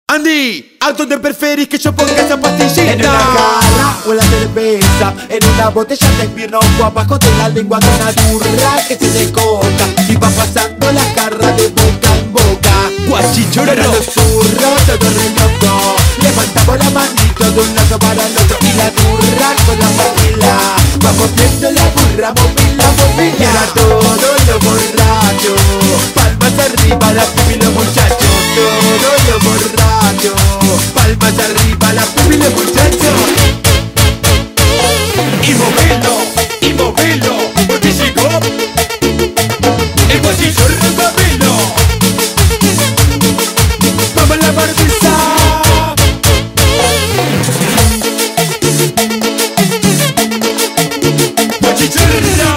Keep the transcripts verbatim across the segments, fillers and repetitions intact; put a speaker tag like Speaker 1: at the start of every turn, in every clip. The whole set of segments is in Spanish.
Speaker 1: Andy, ¿a dónde preferís que yo ponga esa pastillita?
Speaker 2: En una jarra o en la cerveza, en una botella de invierno o abajo de la lengua de una turra que se descoca y va pasando la jarra de boca en boca.
Speaker 1: Guachichorro,
Speaker 2: Pero los zurros todo re loco, levantamos la manito de un lado para el otro y la turra con la mochila va moviendo la burra, movila, movila. Y ahora todos los borrachos, palmas arriba la pipi los muchachos, todos los borrachos, palmas arriba la pipi los muchachos.
Speaker 1: y movelo, y movelo, porque llegó el guachichorro Camilo.
Speaker 2: Vamos a la barbisa.
Speaker 1: Guachichorro.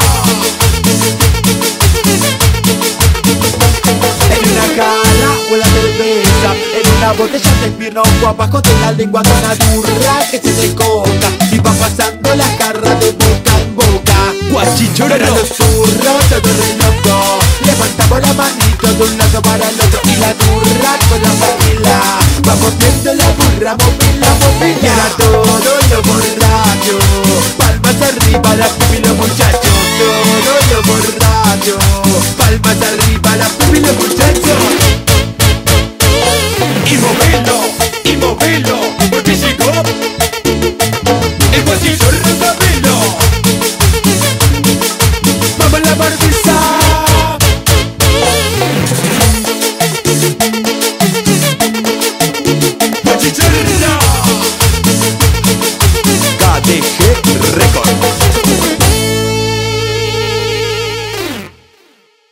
Speaker 2: En una jarra o en la cerveza, en una botella de invierno o abajo de la lengua de una turra que se descoca y va pasando la jarra de boca en boca.
Speaker 1: Guachichorro,
Speaker 2: Pero los zurros todo re loco, levantamos la manito de un lado para el otro y la turra con la mochila va moviendo la burra, movila, movila. Y ahora todos los borrachos, palmas arriba la pipi los muchachos, todos los borrachos,